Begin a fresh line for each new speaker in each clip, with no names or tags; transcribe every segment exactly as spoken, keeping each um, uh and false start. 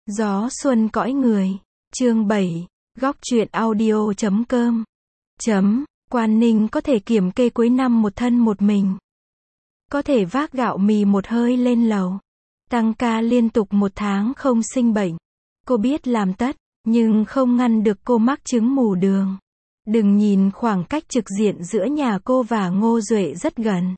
Gió xuân cõi người. Chương bảy. Góc truyện audio chấm com. Chấm. Quan Ninh có thể kiểm kê cuối năm một thân một mình. Có thể vác gạo mì một hơi lên lầu. Tăng ca liên tục một tháng không sinh bệnh. Cô biết làm tất, nhưng không ngăn được cô mắc chứng mù đường. Đừng nhìn khoảng cách trực diện giữa nhà cô và Ngô Duệ rất gần.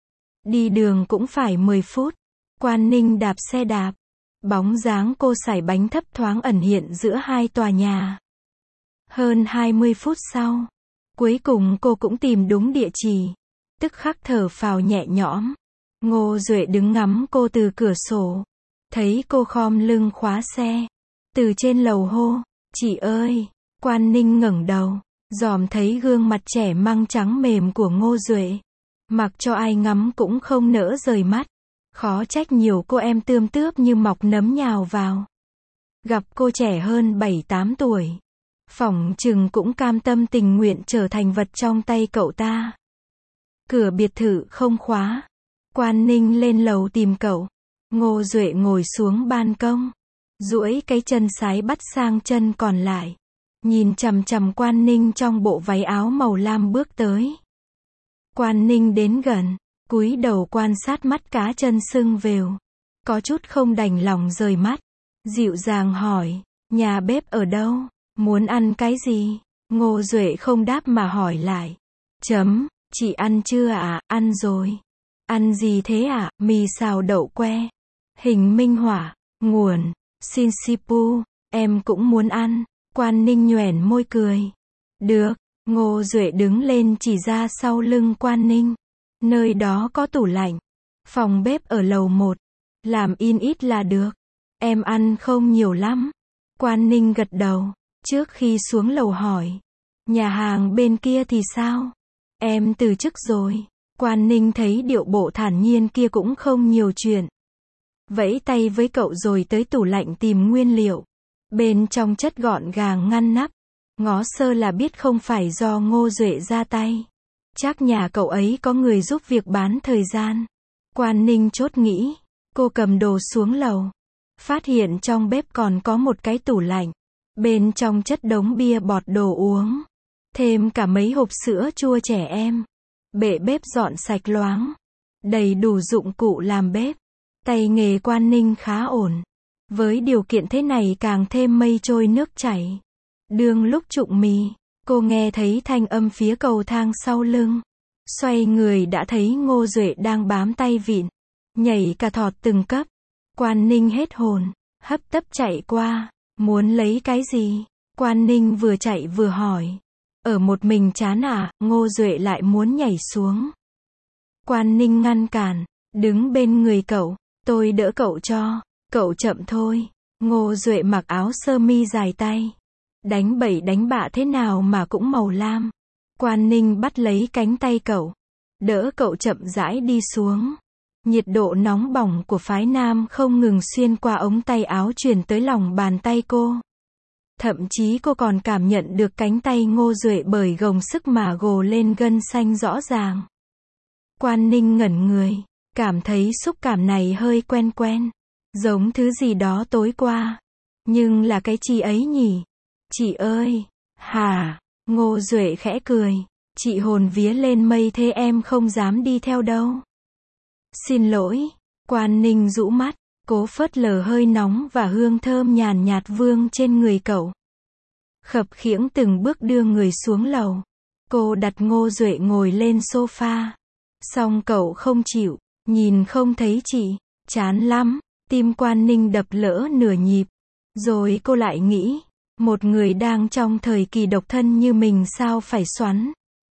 Đi đường cũng phải mười phút. Quan Ninh đạp xe đạp. Bóng dáng cô sải bánh thấp thoáng ẩn hiện giữa hai tòa nhà. Hơn hai mươi phút sau, cuối cùng cô cũng tìm đúng địa chỉ. Tức khắc thở phào nhẹ nhõm. Ngô Duệ đứng ngắm cô từ cửa sổ. Thấy cô khom lưng khóa xe. Từ trên lầu hô, chị ơi. Quan Ninh ngẩng đầu, dòm thấy gương mặt trẻ măng trắng mềm của Ngô Duệ. Mặc cho ai ngắm cũng không nỡ rời mắt. Khó trách nhiều cô em tươm tướp như mọc nấm nhào vào. Gặp cô trẻ hơn bảy tám tuổi. Phỏng chừng cũng cam tâm tình nguyện trở thành vật trong tay cậu ta. Cửa biệt thự không khóa. Quan Ninh lên lầu tìm cậu. Ngô Duệ ngồi xuống ban công. Duỗi cái chân sái bắt sang chân còn lại. Nhìn chằm chằm Quan Ninh trong bộ váy áo màu lam bước tới. Quan Ninh đến gần, cúi đầu quan sát mắt cá chân sưng vèo. Có chút không đành lòng rời mắt. Dịu dàng hỏi, nhà bếp ở đâu? Muốn ăn cái gì? Ngô Duệ không đáp mà hỏi lại. Chấm, chị ăn chưa ạ? À? Ăn rồi. Ăn gì thế ạ? À? Mì xào đậu que. Hình minh họa. Nguồn. Sinsipu. Em cũng muốn ăn. Quan Ninh nhoẻn môi cười. Được. Ngô Duệ đứng lên chỉ ra sau lưng Quan Ninh. Nơi đó có tủ lạnh. Phòng bếp ở lầu một. Làm in ít là được. Em ăn không nhiều lắm. Quan Ninh gật đầu. Trước khi xuống lầu hỏi. Nhà hàng bên kia thì sao? Em từ chức rồi. Quan Ninh thấy điệu bộ thản nhiên kia cũng không nhiều chuyện. Vẫy tay với cậu rồi tới tủ lạnh tìm nguyên liệu. Bên trong chất gọn gàng ngăn nắp. Ngó sơ là biết không phải do Ngô Duệ ra tay. Chắc nhà cậu ấy có người giúp việc bán thời gian. Quan Ninh chốt nghĩ. Cô cầm đồ xuống lầu. Phát hiện trong bếp còn có một cái tủ lạnh. Bên trong chất đống bia bọt đồ uống. Thêm cả mấy hộp sữa chua trẻ em. Bệ bếp dọn sạch loáng. Đầy đủ dụng cụ làm bếp. Tay nghề Quan Ninh khá ổn. Với điều kiện thế này càng thêm mây trôi nước chảy. Đương lúc trụng mì, cô nghe thấy thanh âm phía cầu thang sau lưng. Xoay người đã thấy Ngô Duệ đang bám tay vịn. Nhảy cả thọt từng cấp. Quan Ninh hết hồn. Hấp tấp chạy qua. Muốn lấy cái gì? Quan Ninh vừa chạy vừa hỏi. Ở một mình chán à? Ngô Duệ lại muốn nhảy xuống. Quan Ninh ngăn cản. Đứng bên người cậu. Tôi đỡ cậu cho. Cậu chậm thôi. Ngô Duệ mặc áo sơ mi dài tay. Đánh bậy đánh bạ thế nào mà cũng màu lam. Quan Ninh bắt lấy cánh tay cậu. Đỡ cậu chậm rãi đi xuống. Nhiệt độ nóng bỏng của phái nam không ngừng xuyên qua ống tay áo truyền tới lòng bàn tay cô. Thậm chí cô còn cảm nhận được cánh tay Ngô Duệ bởi gồng sức mà gồ lên gân xanh rõ ràng. Quan Ninh ngẩn người. Cảm thấy xúc cảm này hơi quen quen. Giống thứ gì đó tối qua. Nhưng là cái chi ấy nhỉ? Chị ơi! Hả? Ngô Duệ khẽ cười. Chị hồn vía lên mây thế em không dám đi theo đâu. Xin lỗi. Quan Ninh rũ mắt. Cố phớt lờ hơi nóng và hương thơm nhàn nhạt vương trên người cậu. Khập khiễng từng bước đưa người xuống lầu. Cô đặt Ngô Duệ ngồi lên sofa. Xong cậu không chịu. Nhìn không thấy chị. Chán lắm. Tim Quan Ninh đập lỡ nửa nhịp. Rồi cô lại nghĩ. Một người đang trong thời kỳ độc thân như mình sao phải xoắn.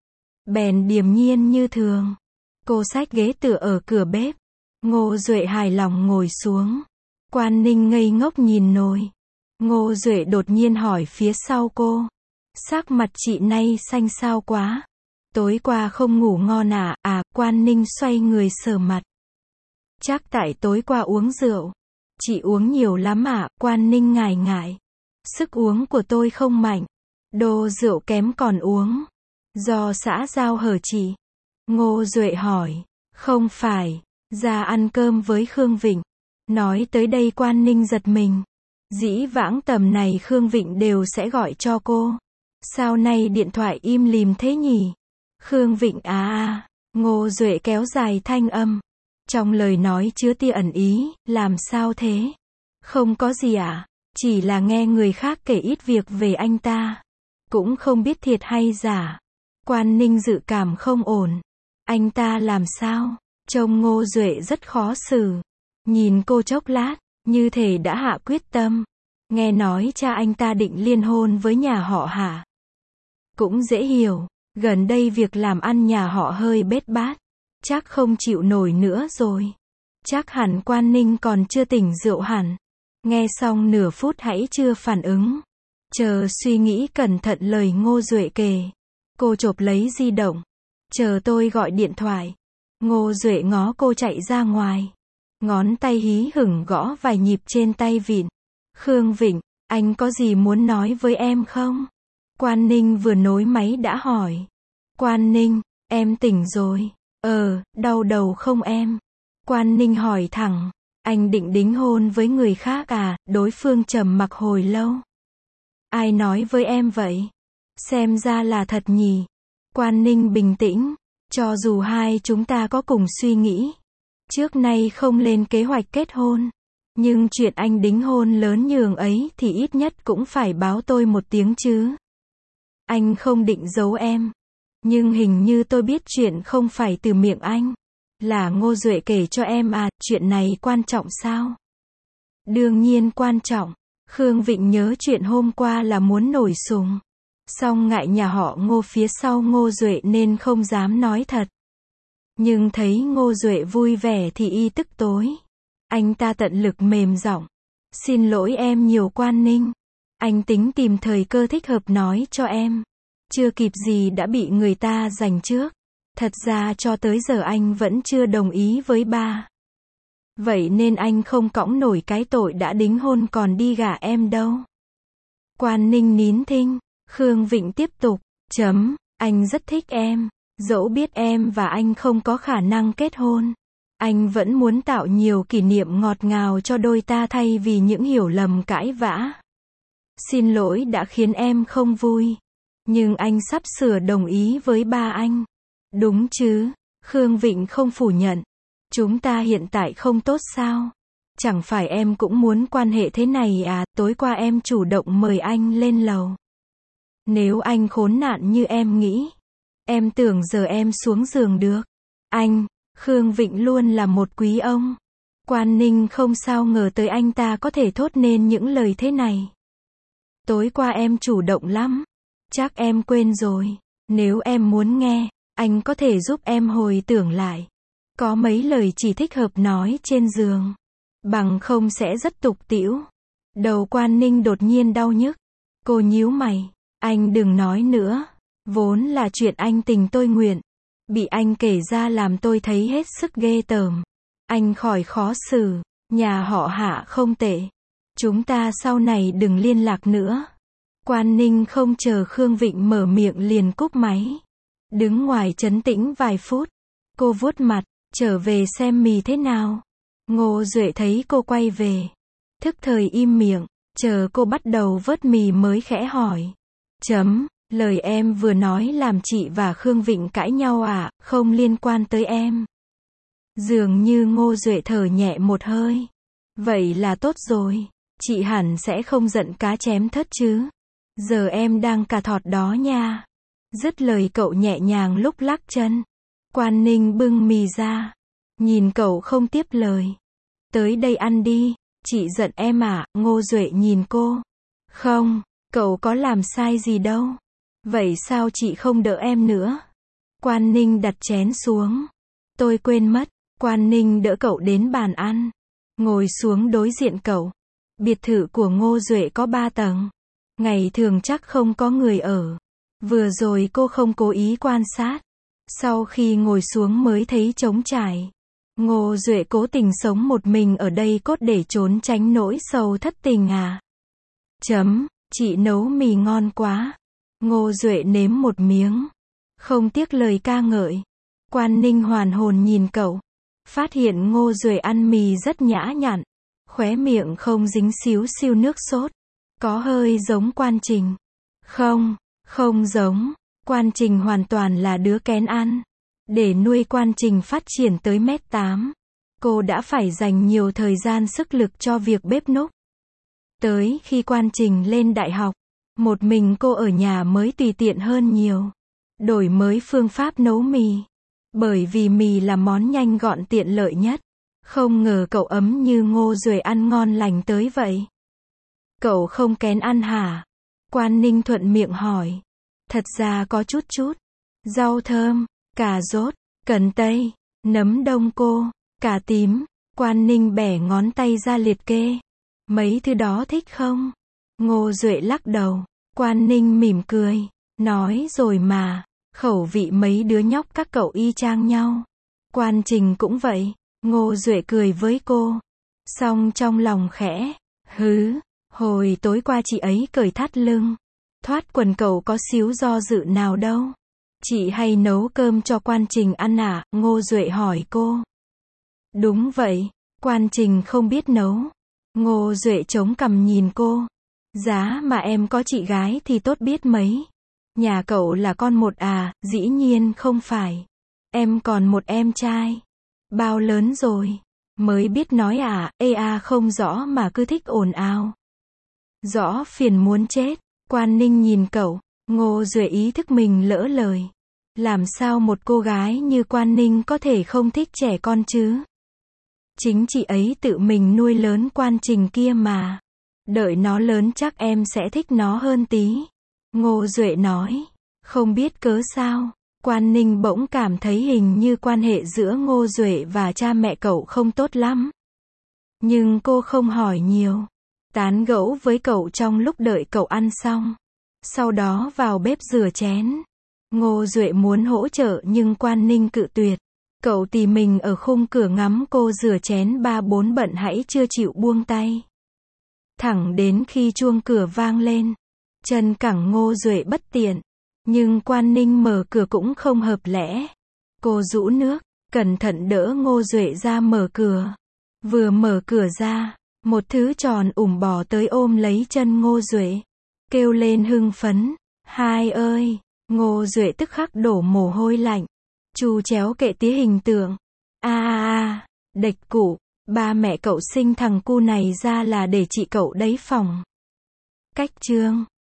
Bèn điềm nhiên như thường. Cô xách ghế tựa ở cửa bếp. Ngô Duệ hài lòng ngồi xuống. Quan Ninh ngây ngốc nhìn nồi. Ngô Duệ đột nhiên hỏi phía sau cô. Sắc mặt chị nay xanh xao quá. Tối qua không ngủ ngon à? À, Quan Ninh xoay người sờ mặt. Chắc tại tối qua uống rượu. Chị uống nhiều lắm à? Quan Ninh ngại ngại. Sức uống của tôi không mạnh. Đồ rượu kém còn uống. Do xã giao hở chị. Ngô Duệ hỏi. Không phải. Ra ăn cơm với Khương Vịnh. Nói tới đây Quan Ninh giật mình. Dĩ vãng tầm này Khương Vịnh đều sẽ gọi cho cô. Sao nay điện thoại im lìm thế nhỉ? Khương Vịnh à à, Ngô Duệ kéo dài thanh âm. Trong lời nói chứa tia ẩn ý, làm sao thế? Không có gì ạ, à? Chỉ là nghe người khác kể ít việc về anh ta. Cũng không biết thiệt hay giả. Quan Ninh dự cảm không ổn. Anh ta làm sao? Trông Ngô Duệ rất khó xử. Nhìn cô chốc lát, như thể đã hạ quyết tâm. Nghe nói cha anh ta định liên hôn với nhà họ Hạ. Cũng dễ hiểu, gần đây việc làm ăn nhà họ hơi bết bát. Chắc không chịu nổi nữa rồi. Chắc hẳn Quan Ninh còn chưa tỉnh rượu hẳn. Nghe xong nửa phút hãy chưa phản ứng. Chờ suy nghĩ cẩn thận lời Ngô Duệ kể. Cô chộp lấy di động. Chờ tôi gọi điện thoại. Ngô Duệ ngó cô chạy ra ngoài. Ngón tay hí hửng gõ vài nhịp trên tay vịn. Khương Vịnh, anh có gì muốn nói với em không? Quan Ninh vừa nối máy đã hỏi. Quan Ninh, em tỉnh rồi. Ờ, đau đầu không em? Quan Ninh hỏi thẳng. Anh định đính hôn với người khác à? Đối phương trầm mặc hồi lâu. Ai nói với em vậy? Xem ra là thật nhỉ? Quan Ninh bình tĩnh. Cho dù hai chúng ta có cùng suy nghĩ. Trước nay không lên kế hoạch kết hôn. Nhưng chuyện anh đính hôn lớn nhường ấy thì ít nhất cũng phải báo tôi một tiếng chứ. Anh không định giấu em. Nhưng hình như tôi biết chuyện không phải từ miệng anh. Là Ngô Duệ kể cho em à, chuyện này quan trọng sao? Đương nhiên quan trọng. Khương Vịnh nhớ chuyện hôm qua là muốn nổi sùng. Song ngại nhà họ Ngô phía sau Ngô Duệ nên không dám nói thật. Nhưng thấy Ngô Duệ vui vẻ thì y tức tối. Anh ta tận lực mềm giọng. Xin lỗi em nhiều Quan Ninh. Anh tính tìm thời cơ thích hợp nói cho em. Chưa kịp gì đã bị người ta giành trước. Thật ra cho tới giờ anh vẫn chưa đồng ý với ba. Vậy nên anh không cõng nổi cái tội đã đính hôn còn đi gả em đâu. Quan Ninh nín thinh. Khương Vịnh tiếp tục. Chấm, anh rất thích em. Dẫu biết em và anh không có khả năng kết hôn. Anh vẫn muốn tạo nhiều kỷ niệm ngọt ngào cho đôi ta thay vì những hiểu lầm cãi vã. Xin lỗi đã khiến em không vui. Nhưng anh sắp sửa đồng ý với ba anh. Đúng chứ? Khương Vịnh không phủ nhận. Chúng ta hiện tại không tốt sao? Chẳng phải em cũng muốn quan hệ thế này à? Tối qua em chủ động mời anh lên lầu. Nếu anh khốn nạn như em nghĩ, em tưởng giờ em xuống giường được. Anh, Khương Vịnh luôn là một quý ông. Quan Ninh không sao ngờ tới anh ta có thể thốt nên những lời thế này. Tối qua em chủ động lắm. Chắc em quên rồi. Nếu em muốn nghe, anh có thể giúp em hồi tưởng lại. Có mấy lời chỉ thích hợp nói trên giường. Bằng không sẽ rất tục tĩu. Đầu Quan Ninh đột nhiên đau nhức. Cô nhíu mày. Anh đừng nói nữa. Vốn là chuyện anh tình tôi nguyện. Bị anh kể ra làm tôi thấy hết sức ghê tởm. Anh khỏi khó xử. Nhà họ Hạ không tệ. Chúng ta sau này đừng liên lạc nữa. Quan Ninh không chờ Khương Vịnh mở miệng liền cúp máy. Đứng ngoài trấn tĩnh vài phút. Cô vuốt mặt, trở về xem mì thế nào. Ngô Duệ thấy cô quay về. Thức thời im miệng, chờ cô bắt đầu vớt mì mới khẽ hỏi. Chấm, lời em vừa nói làm chị và Khương Vịnh cãi nhau à, không liên quan tới em. Dường như Ngô Duệ thở nhẹ một hơi. Vậy là tốt rồi, chị hẳn sẽ không giận cá chém thớt chứ. Giờ em đang cà thọt đó nha. Dứt lời cậu nhẹ nhàng lúc lắc chân. Quan Ninh bưng mì ra. Nhìn cậu không tiếp lời. Tới đây ăn đi, chị giận em à? Ngô Duệ nhìn cô. Không, cậu có làm sai gì đâu. Vậy sao chị không đỡ em nữa? Quan Ninh đặt chén xuống. Tôi quên mất. Quan Ninh đỡ cậu đến bàn ăn. Ngồi xuống đối diện cậu. Biệt thự của Ngô Duệ có ba tầng. Ngày thường chắc không có người ở. Vừa rồi cô không cố ý quan sát. Sau khi ngồi xuống mới thấy trống trải. Ngô Duệ cố tình sống một mình ở đây cốt để trốn tránh nỗi sầu thất tình à? Chấm, chị nấu mì ngon quá. Ngô Duệ nếm một miếng. Không tiếc lời ca ngợi. Quan Ninh hoàn hồn nhìn cậu. Phát hiện Ngô Duệ ăn mì rất nhã nhặn. Khóe miệng không dính xíu xiu nước sốt. Có hơi giống Quan Trình. Không, không giống. Quan Trình hoàn toàn là đứa kén ăn. Để nuôi Quan Trình phát triển tới mét tám, cô đã phải dành nhiều thời gian sức lực cho việc bếp núc. Tới khi Quan Trình lên đại học, một mình cô ở nhà mới tùy tiện hơn nhiều. Đổi mới phương pháp nấu mì. Bởi vì mì là món nhanh gọn tiện lợi nhất. Không ngờ cậu ấm như Ngô Duệ ăn ngon lành tới vậy. Cậu không kén ăn hả? Quan Ninh thuận miệng hỏi. Thật ra có chút chút. Rau thơm, cà rốt, cần tây, nấm đông cô, cà tím. Quan Ninh bẻ ngón tay ra liệt kê. Mấy thứ đó thích không? Ngô Duệ lắc đầu. Quan Ninh mỉm cười. Nói rồi mà. Khẩu vị mấy đứa nhóc các cậu y chang nhau. Quan Trình cũng vậy. Ngô Duệ cười với cô. Xong trong lòng khẽ. Hứ. Hồi tối qua chị ấy cởi thắt lưng. Thoát quần cậu có xíu do dự nào đâu. Chị hay nấu cơm cho Quan Trình ăn à? Ngô Duệ hỏi cô. Đúng vậy. Quan Trình không biết nấu. Ngô Duệ chống cằm nhìn cô. Giá mà em có chị gái thì tốt biết mấy. Nhà cậu là con một à? Dĩ nhiên không phải. Em còn một em trai. Bao lớn rồi? Mới biết nói à? Ê à không rõ mà cứ thích ồn ào. Rõ phiền muốn chết. Quan Ninh nhìn cậu. Ngô Duệ ý thức mình lỡ lời. Làm sao một cô gái như Quan Ninh có thể không thích trẻ con chứ? Chính chị ấy tự mình nuôi lớn Quan Trình kia mà. Đợi nó lớn chắc em sẽ thích nó hơn tí. Ngô Duệ nói. Không biết cớ sao. Quan Ninh bỗng cảm thấy hình như quan hệ giữa Ngô Duệ và cha mẹ cậu không tốt lắm. Nhưng cô không hỏi nhiều. Tán gẫu với cậu trong lúc đợi cậu ăn xong. Sau đó vào bếp rửa chén. Ngô Duệ muốn hỗ trợ nhưng Quan Ninh cự tuyệt. Cậu tì mình ở khung cửa ngắm cô rửa chén ba bốn bận hãy chưa chịu buông tay. Thẳng đến khi chuông cửa vang lên. Chân cẳng Ngô Duệ bất tiện. Nhưng Quan Ninh mở cửa cũng không hợp lẽ. Cô rũ nước, cẩn thận đỡ Ngô Duệ ra mở cửa. Vừa mở cửa ra, một thứ tròn ủng bò tới ôm lấy chân Ngô Duệ. Kêu lên hưng phấn. Hai ơi! Ngô Duệ tức khắc đổ mồ hôi lạnh. Chu chéo kệ tía hình tượng. A a a, đệch cụ, ba mẹ cậu sinh thằng cu này ra là để chị cậu đấy phòng. Cách chương